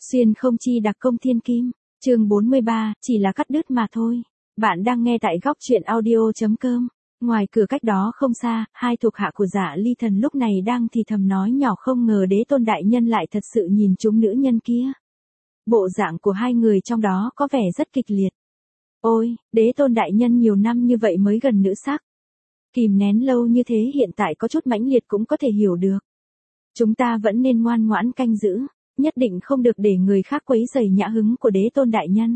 Xuyên không chi đặc công thiên kim, chương 43, chỉ là cắt đứt mà thôi. Bạn đang nghe tại góc truyện audio.com. Ngoài cửa cách đó không xa, hai thuộc hạ của Dạ Ly Thần lúc này đang thì thầm nói nhỏ, không ngờ Đế Tôn đại nhân lại thật sự nhìn trúng nữ nhân kia. Bộ dạng của hai người trong đó có vẻ rất kịch liệt. Ôi, Đế Tôn đại nhân nhiều năm như vậy mới gần nữ sắc. Kìm nén lâu như thế hiện tại có chút mãnh liệt cũng có thể hiểu được. Chúng ta vẫn nên ngoan ngoãn canh giữ, nhất định không được để người khác quấy rầy nhã hứng của Đế Tôn đại nhân.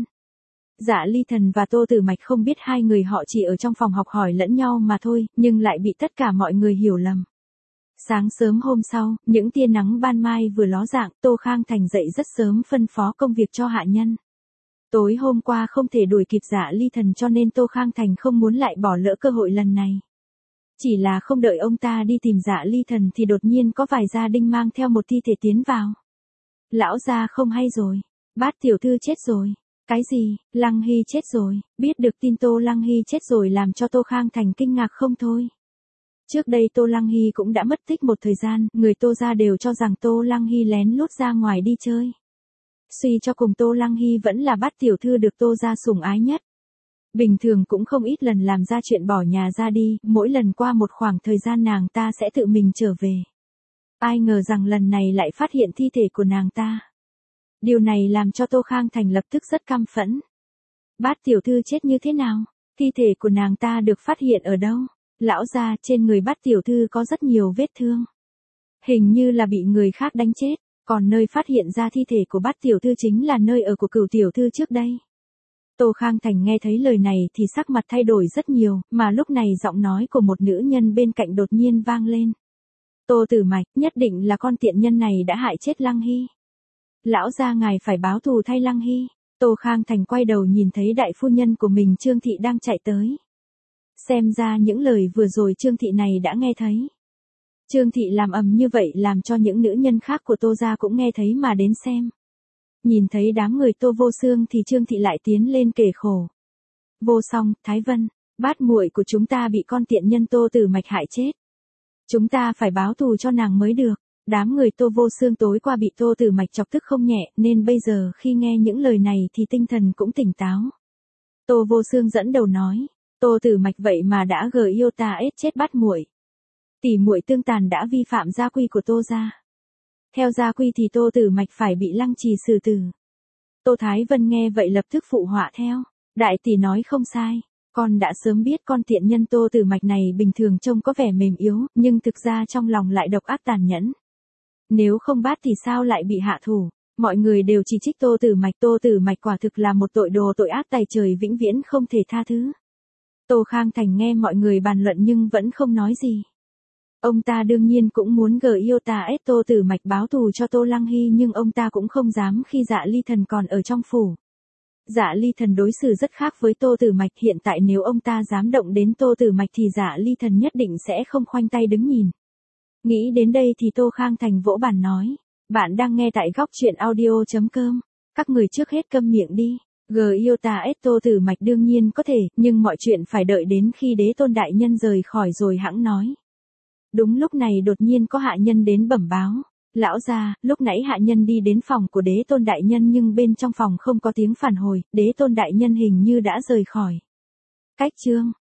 Dạ Ly Thần và Tô Tử Mạch không biết hai người họ chỉ ở trong phòng học hỏi lẫn nhau mà thôi, nhưng lại bị tất cả mọi người hiểu lầm. Sáng sớm hôm sau, những tia nắng ban mai vừa ló dạng, Tô Khang Thành dậy rất sớm phân phó công việc cho hạ nhân. Tối hôm qua không thể đuổi kịp Dạ Ly Thần cho nên Tô Khang Thành không muốn lại bỏ lỡ cơ hội lần này. Chỉ là không đợi ông ta đi tìm Dạ Ly Thần thì đột nhiên có vài gia đình mang theo một thi thể tiến vào. Lão gia không hay rồi, Bát tiểu thư chết rồi. Cái gì, Lăng Hy chết rồi? Biết được tin Tô Lăng Hy chết rồi làm cho Tô Khang Thành kinh ngạc không thôi. Trước đây Tô Lăng Hy cũng đã mất tích một thời gian, người Tô gia đều cho rằng Tô Lăng Hy lén lút ra ngoài đi chơi. Suy cho cùng Tô Lăng Hy vẫn là Bát tiểu thư được Tô gia sủng ái nhất. Bình thường cũng không ít lần làm ra chuyện bỏ nhà ra đi, mỗi lần qua một khoảng thời gian nàng ta sẽ tự mình trở về. Ai ngờ rằng lần này lại phát hiện thi thể của nàng ta. Điều này làm cho Tô Khang Thành lập tức rất căm phẫn. Bát tiểu thư chết như thế nào? Thi thể của nàng ta được phát hiện ở đâu? Lão gia, trên người Bát tiểu thư có rất nhiều vết thương. Hình như là bị người khác đánh chết, còn nơi phát hiện ra thi thể của Bát tiểu thư chính là nơi ở của Cửu tiểu thư trước đây. Tô Khang Thành nghe thấy lời này thì sắc mặt thay đổi rất nhiều, mà lúc này giọng nói của một nữ nhân bên cạnh đột nhiên vang lên. Tô Tử Mạch, nhất định là con tiện nhân này đã hại chết Lăng Hy. Lão gia ngài phải báo thù thay Lăng Hy. Tô Khang Thành quay đầu nhìn thấy đại phu nhân của mình Trương Thị đang chạy tới. Xem ra những lời vừa rồi Trương Thị này đã nghe thấy. Trương Thị làm ầm như vậy làm cho những nữ nhân khác của Tô gia cũng nghe thấy mà đến xem. Nhìn thấy đám người Tô Vô Xương thì Trương Thị lại tiến lên kể khổ. Vô Song, Thái Vân, Bát muội của chúng ta bị con tiện nhân Tô Tử Mạch hại chết. Chúng ta phải báo thù cho nàng mới được. Đám người Tô Vô Xương tối qua bị Tô Tử Mạch chọc tức không nhẹ, nên bây giờ khi nghe những lời này thì tinh thần cũng tỉnh táo. Tô Vô Xương dẫn đầu nói, Tô Tử Mạch vậy mà đã gờ yêu ta ết chết Bát muội. Tỷ muội tương tàn đã vi phạm gia quy của Tô gia. Theo gia quy thì Tô Tử Mạch phải bị lăng trì xử tử. Tô Thái Vân nghe vậy lập tức phụ họa theo, đại tỷ nói không sai. Con đã sớm biết con tiện nhân Tô Tử Mạch này bình thường trông có vẻ mềm yếu, nhưng thực ra trong lòng lại độc ác tàn nhẫn. Nếu không bắt thì sao lại bị hạ thủ? Mọi người đều chỉ trích Tô Tử Mạch quả thực là một tội đồ tội ác tày trời vĩnh viễn không thể tha thứ. Tô Khang Thành nghe mọi người bàn luận nhưng vẫn không nói gì. Ông ta đương nhiên cũng muốn gờ yêu ta ép Tô Tử Mạch báo thù cho Tô Lăng Hy, nhưng ông ta cũng không dám khi Dạ Ly Thần còn ở trong phủ. Dạ Ly Thần đối xử rất khác với Tô Tử Mạch, hiện tại nếu ông ta dám động đến Tô Tử Mạch thì Dạ Ly Thần nhất định sẽ không khoanh tay đứng nhìn. Nghĩ đến đây thì Tô Khang Thành vỗ bàn nói, bạn đang nghe tại góc truyện audio.com, các người trước hết câm miệng đi. Giota Tô Tử Mạch đương nhiên có thể, nhưng mọi chuyện phải đợi đến khi Đế Tôn đại nhân rời khỏi rồi hẵng nói. Đúng lúc này đột nhiên có hạ nhân đến bẩm báo, lão gia, lúc nãy hạ nhân đi đến phòng của Đế Tôn đại nhân nhưng bên trong phòng không có tiếng phản hồi, Đế Tôn đại nhân hình như đã rời khỏi. Cách chương